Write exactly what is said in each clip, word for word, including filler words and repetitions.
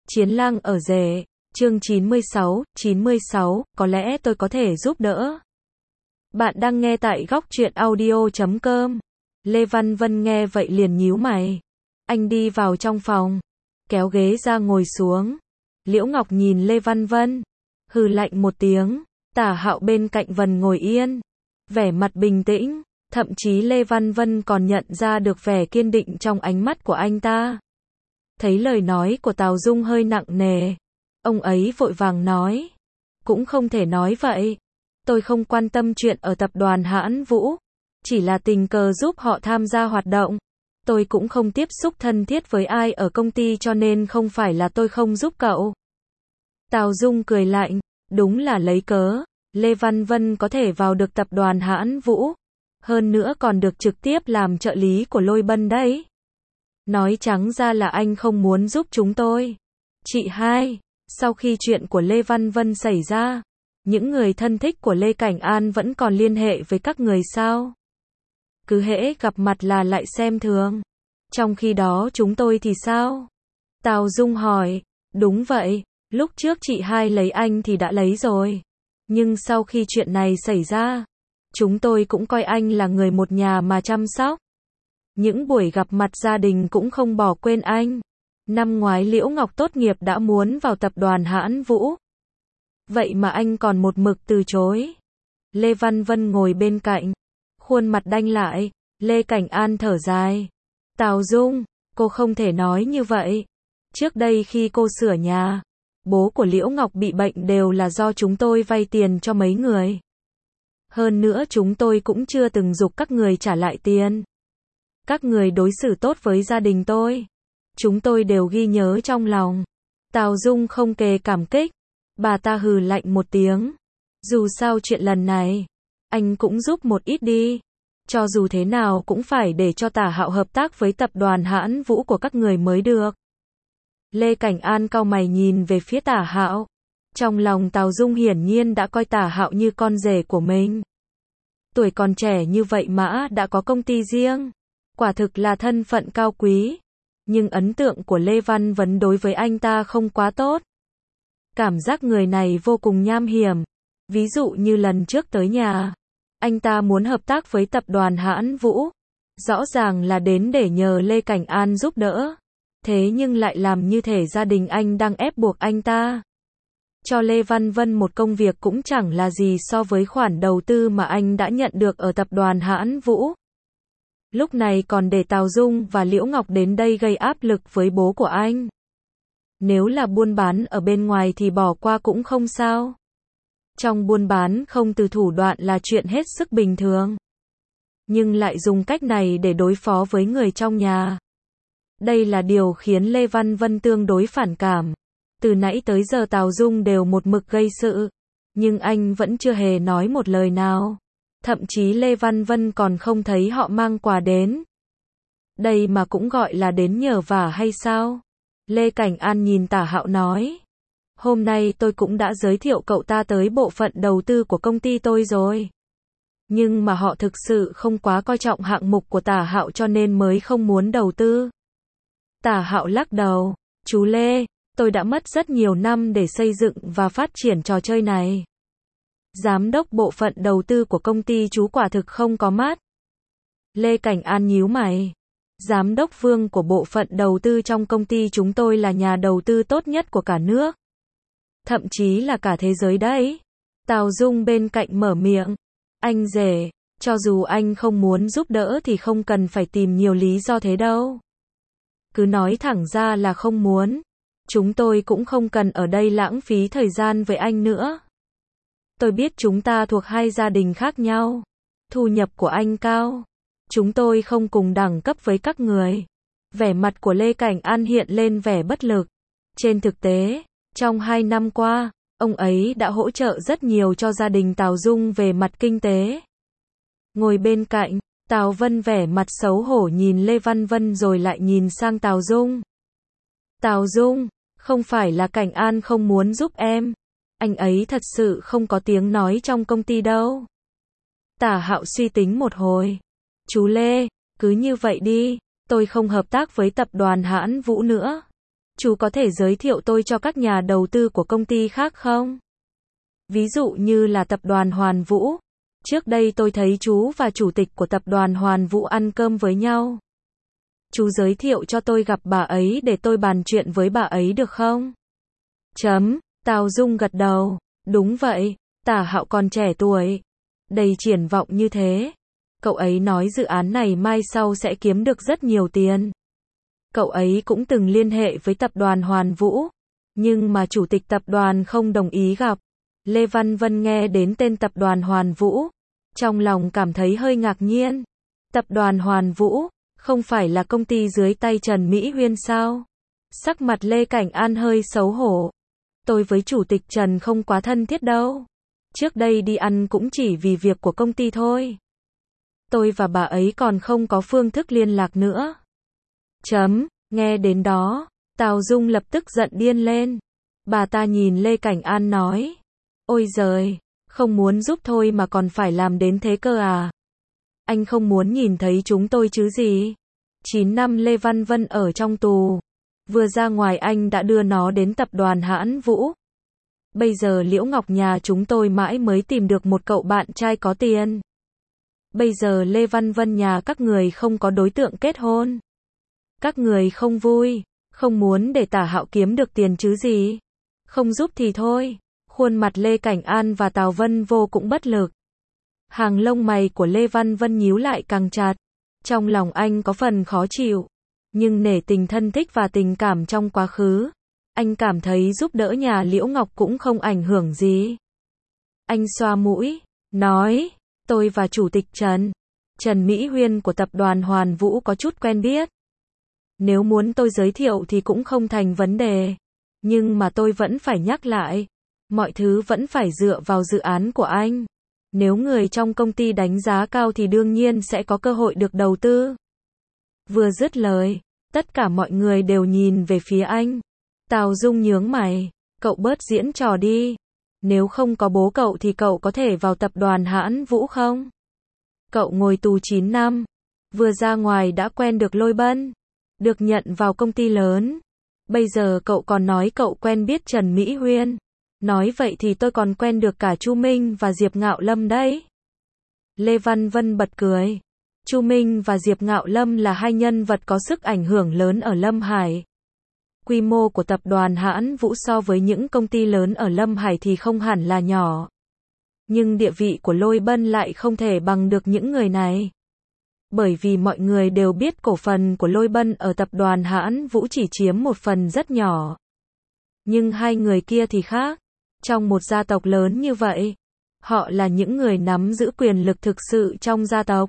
Chiến lang ở rể, chương chín mươi sáu, chín mươi sáu, có lẽ tôi có thể giúp đỡ. Bạn đang nghe tại góc truyện audio chấm com. Lê Văn Vân nghe vậy liền nhíu mày. Anh đi vào trong phòng, kéo ghế ra ngồi xuống. Liễu Ngọc nhìn Lê Văn Vân, hừ lạnh một tiếng. Tả Hạo bên cạnh Vân ngồi yên, vẻ mặt bình tĩnh, thậm chí Lê Văn Vân còn nhận ra được vẻ kiên định trong ánh mắt của anh ta. Thấy lời nói của Tào Dung hơi nặng nề, ông ấy vội vàng nói, cũng không thể nói vậy. Tôi không quan tâm chuyện ở tập đoàn Hãn Vũ, chỉ là tình cờ giúp họ tham gia hoạt động. Tôi cũng không tiếp xúc thân thiết với ai ở công ty cho nên không phải là tôi không giúp cậu. Tào Dung cười lạnh, đúng là lấy cớ, Lê Văn Vân có thể vào được tập đoàn Hãn Vũ, hơn nữa còn được trực tiếp làm trợ lý của Lôi Bân đấy. Nói trắng ra là anh không muốn giúp chúng tôi. Chị hai, sau khi chuyện của Lê Văn Vân xảy ra, những người thân thích của Lê Cảnh An vẫn còn liên hệ với các người sao? Cứ hễ gặp mặt là lại xem thường. Trong khi đó chúng tôi thì sao? Tào Dung hỏi, đúng vậy, lúc trước chị hai lấy anh thì đã lấy rồi. Nhưng sau khi chuyện này xảy ra, chúng tôi cũng coi anh là người một nhà mà chăm sóc. Những buổi gặp mặt gia đình cũng không bỏ quên anh. Năm ngoái Liễu Ngọc tốt nghiệp đã muốn vào tập đoàn Hãn Vũ. Vậy mà anh còn một mực từ chối. Lê Văn Vân ngồi bên cạnh, khuôn mặt đanh lại. Lê Cảnh An thở dài. Tào Dung, cô không thể nói như vậy. Trước đây khi cô sửa nhà, bố của Liễu Ngọc bị bệnh đều là do chúng tôi vay tiền cho mấy người. Hơn nữa chúng tôi cũng chưa từng giục các người trả lại tiền. Các người đối xử tốt với gia đình tôi, chúng tôi đều ghi nhớ trong lòng. Tào Dung không kề cảm kích. Bà ta hừ lạnh một tiếng. Dù sao chuyện lần này, anh cũng giúp một ít đi. Cho dù thế nào cũng phải để cho Tả Hạo hợp tác với tập đoàn Hãn Vũ của các người mới được. Lê Cảnh An cau mày nhìn về phía Tả Hạo. Trong lòng Tào Dung hiển nhiên đã coi Tả Hạo như con rể của mình. Tuổi còn trẻ như vậy mà đã có công ty riêng. Quả thực là thân phận cao quý. Nhưng ấn tượng của Lê Văn Vấn đối với anh ta không quá tốt. Cảm giác người này vô cùng nham hiểm. Ví dụ như lần trước tới nhà, anh ta muốn hợp tác với tập đoàn Hãn Vũ. Rõ ràng là đến để nhờ Lê Cảnh An giúp đỡ. Thế nhưng lại làm như thể gia đình anh đang ép buộc anh ta. Cho Lê Văn Vân một công việc cũng chẳng là gì so với khoản đầu tư mà anh đã nhận được ở tập đoàn Hãn Vũ. Lúc này còn để Tào Dung và Liễu Ngọc đến đây gây áp lực với bố của anh. Nếu là buôn bán ở bên ngoài thì bỏ qua cũng không sao. Trong buôn bán không từ thủ đoạn là chuyện hết sức bình thường. Nhưng lại dùng cách này để đối phó với người trong nhà. Đây là điều khiến Lê Văn Vân tương đối phản cảm. Từ nãy tới giờ Tào Dung đều một mực gây sự. Nhưng anh vẫn chưa hề nói một lời nào. Thậm chí Lê Văn Vân còn không thấy họ mang quà đến. Đây mà cũng gọi là đến nhờ vả hay sao? Lê Cảnh An nhìn Tả Hạo nói. Hôm nay tôi cũng đã giới thiệu cậu ta tới bộ phận đầu tư của công ty tôi rồi. Nhưng mà họ thực sự không quá coi trọng hạng mục của Tả Hạo cho nên mới không muốn đầu tư. Tả Hạo lắc đầu. Chú Lê, tôi đã mất rất nhiều năm để xây dựng và phát triển trò chơi này. Giám đốc bộ phận đầu tư của công ty chú quả thực không có mắt. Lê Cảnh An nhíu mày. Giám đốc Vương của bộ phận đầu tư trong công ty chúng tôi là nhà đầu tư tốt nhất của cả nước. Thậm chí là cả thế giới đấy. Tào Dung bên cạnh mở miệng. Anh rể, cho dù anh không muốn giúp đỡ thì không cần phải tìm nhiều lý do thế đâu. Cứ nói thẳng ra là không muốn. Chúng tôi cũng không cần ở đây lãng phí thời gian với anh nữa. Tôi biết chúng ta thuộc hai gia đình khác nhau. Thu nhập của anh cao. Chúng tôi không cùng đẳng cấp với các người. Vẻ mặt của Lê Cảnh An hiện lên vẻ bất lực. Trên thực tế, trong hai năm qua, ông ấy đã hỗ trợ rất nhiều cho gia đình Tào Dung về mặt kinh tế. Ngồi bên cạnh, Tào Vân vẻ mặt xấu hổ nhìn Lê Văn Vân rồi lại nhìn sang Tào Dung. Tào Dung, không phải là Cảnh An không muốn giúp em. Anh ấy thật sự không có tiếng nói trong công ty đâu. Tả Hạo suy tính một hồi. Chú Lê, cứ như vậy đi, tôi không hợp tác với tập đoàn Hãn Vũ nữa. Chú có thể giới thiệu tôi cho các nhà đầu tư của công ty khác không? Ví dụ như là tập đoàn Hoàn Vũ. Trước đây tôi thấy chú và chủ tịch của tập đoàn Hoàn Vũ ăn cơm với nhau. Chú giới thiệu cho tôi gặp bà ấy để tôi bàn chuyện với bà ấy được không? Chấm, Tào Dung gật đầu. Đúng vậy, Tả Hạo còn trẻ tuổi. Đầy triển vọng như thế. Cậu ấy nói dự án này mai sau sẽ kiếm được rất nhiều tiền. Cậu ấy cũng từng liên hệ với tập đoàn Hoàn Vũ. Nhưng mà chủ tịch tập đoàn không đồng ý gặp. Lê Văn Vân nghe đến tên tập đoàn Hoàn Vũ. Trong lòng cảm thấy hơi ngạc nhiên. Tập đoàn Hoàn Vũ, không phải là công ty dưới tay Trần Mỹ Huyên sao? Sắc mặt Lê Cảnh An hơi xấu hổ. Tôi với chủ tịch Trần không quá thân thiết đâu. Trước đây đi ăn cũng chỉ vì việc của công ty thôi. Tôi và bà ấy còn không có phương thức liên lạc nữa. Chấm, nghe đến đó, Tào Dung lập tức giận điên lên. Bà ta nhìn Lê Cảnh An nói. Ôi giời, không muốn giúp thôi mà còn phải làm đến thế cơ à? Anh không muốn nhìn thấy chúng tôi chứ gì? chín năm Lê Văn Vân ở trong tù. Vừa ra ngoài anh đã đưa nó đến tập đoàn Hãn Vũ. Bây giờ Liễu Ngọc nhà chúng tôi mãi mới tìm được một cậu bạn trai có tiền. Bây giờ Lê Văn Vân nhà các người không có đối tượng kết hôn. Các người không vui, không muốn để Tả Hạo kiếm được tiền chứ gì. Không giúp thì thôi. Khuôn mặt Lê Cảnh An và Tào Vân Vô cũng bất lực. Hàng lông mày của Lê Văn Vân nhíu lại càng chặt. Trong lòng anh có phần khó chịu. Nhưng nể tình thân thích và tình cảm trong quá khứ, anh cảm thấy giúp đỡ nhà Liễu Ngọc cũng không ảnh hưởng gì. Anh xoa mũi, nói, tôi và chủ tịch Trần, Trần Mỹ Huyên của tập đoàn Hoàn Vũ có chút quen biết. Nếu muốn tôi giới thiệu thì cũng không thành vấn đề. Nhưng mà tôi vẫn phải nhắc lại. Mọi thứ vẫn phải dựa vào dự án của anh. Nếu người trong công ty đánh giá cao thì đương nhiên sẽ có cơ hội được đầu tư. Vừa dứt lời, tất cả mọi người đều nhìn về phía anh. Tào Dung nhướng mày, cậu bớt diễn trò đi. Nếu không có bố cậu thì cậu có thể vào tập đoàn Hãn Vũ không? Cậu ngồi tù chín năm, vừa ra ngoài đã quen được Lôi Bân, được nhận vào công ty lớn. Bây giờ cậu còn nói cậu quen biết Trần Mỹ Huyên. Nói vậy thì tôi còn quen được cả Chu Minh và Diệp Ngạo Lâm đấy. Lê Văn Vân bật cười. Chu Minh và Diệp Ngạo Lâm là hai nhân vật có sức ảnh hưởng lớn ở Lâm Hải. Quy mô của tập đoàn Hãn Vũ so với những công ty lớn ở Lâm Hải thì không hẳn là nhỏ. Nhưng địa vị của Lôi Bân lại không thể bằng được những người này. Bởi vì mọi người đều biết cổ phần của Lôi Bân ở tập đoàn Hãn Vũ chỉ chiếm một phần rất nhỏ. Nhưng hai người kia thì khác. Trong một gia tộc lớn như vậy, họ là những người nắm giữ quyền lực thực sự trong gia tộc.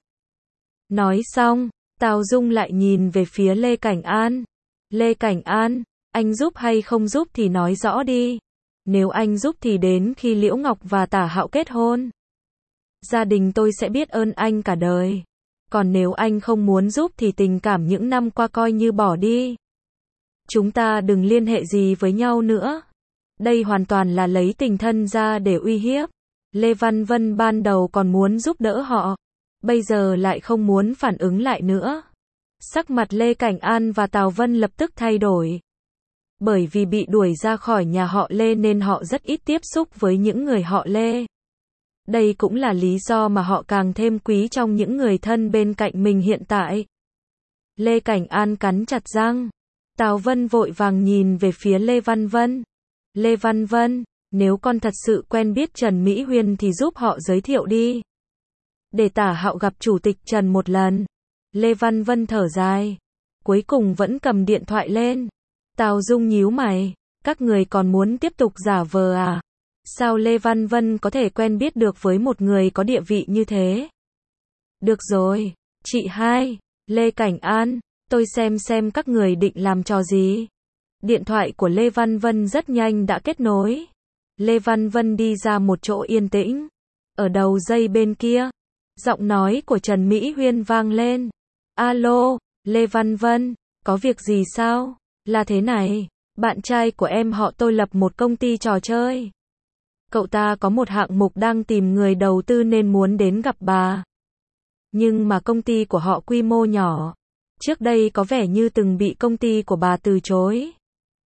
Nói xong, Tào Dung lại nhìn về phía Lê Cảnh An. Lê Cảnh An, anh giúp hay không giúp thì nói rõ đi. Nếu anh giúp thì đến khi Liễu Ngọc và Tả Hạo kết hôn, gia đình tôi sẽ biết ơn anh cả đời. Còn nếu anh không muốn giúp thì tình cảm những năm qua coi như bỏ đi. Chúng ta đừng liên hệ gì với nhau nữa. Đây hoàn toàn là lấy tình thân ra để uy hiếp. Lê Văn Vân ban đầu còn muốn giúp đỡ họ, bây giờ lại không muốn phản ứng lại nữa. Sắc mặt Lê Cảnh An và Tào Vân lập tức thay đổi. Bởi vì bị đuổi ra khỏi nhà họ Lê nên họ rất ít tiếp xúc với những người họ Lê. Đây cũng là lý do mà họ càng thêm quý trong những người thân bên cạnh mình hiện tại. Lê Cảnh An cắn chặt răng. Tào Vân vội vàng nhìn về phía Lê Văn Vân. Lê Văn Vân, nếu con thật sự quen biết Trần Mỹ Huyên thì giúp họ giới thiệu đi. Để Tả Hạo gặp chủ tịch Trần một lần. Lê Văn Vân thở dài. Cuối cùng vẫn cầm điện thoại lên. Tào Dung nhíu mày. Các người còn muốn tiếp tục giả vờ à? Sao Lê Văn Vân có thể quen biết được với một người có địa vị như thế? Được rồi, chị hai, Lê Cảnh An, tôi xem xem các người định làm trò gì. Điện thoại của Lê Văn Vân rất nhanh đã kết nối. Lê Văn Vân đi ra một chỗ yên tĩnh. Ở đầu dây bên kia, giọng nói của Trần Mỹ Huyên vang lên. Alo, Lê Văn Vân, có việc gì sao? Là thế này, bạn trai của em họ tôi lập một công ty trò chơi. Cậu ta có một hạng mục đang tìm người đầu tư nên muốn đến gặp bà. Nhưng mà công ty của họ quy mô nhỏ. Trước đây có vẻ như từng bị công ty của bà từ chối.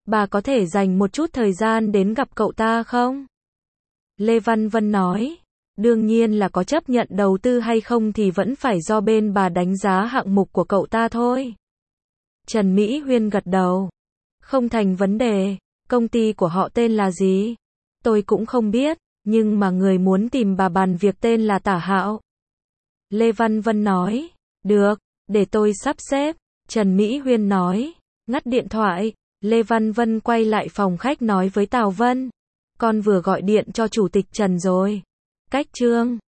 Bà có thể dành một chút thời gian đến gặp cậu ta không? Lê Văn Vân nói. Đương nhiên là có, chấp nhận đầu tư hay không thì vẫn phải do bên bà đánh giá hạng mục của cậu ta thôi. Trần Mỹ Huyên gật đầu. Không thành vấn đề. Công ty của họ tên là gì? Tôi cũng không biết, nhưng mà người muốn tìm bà bàn việc tên là Tả Hạo. Lê Văn Vân nói. Được, để tôi sắp xếp. Trần Mỹ Huyên nói. Ngắt điện thoại, Lê Văn Vân quay lại phòng khách nói với Tào Vân. Con vừa gọi điện cho chủ tịch Trần rồi. Cách chương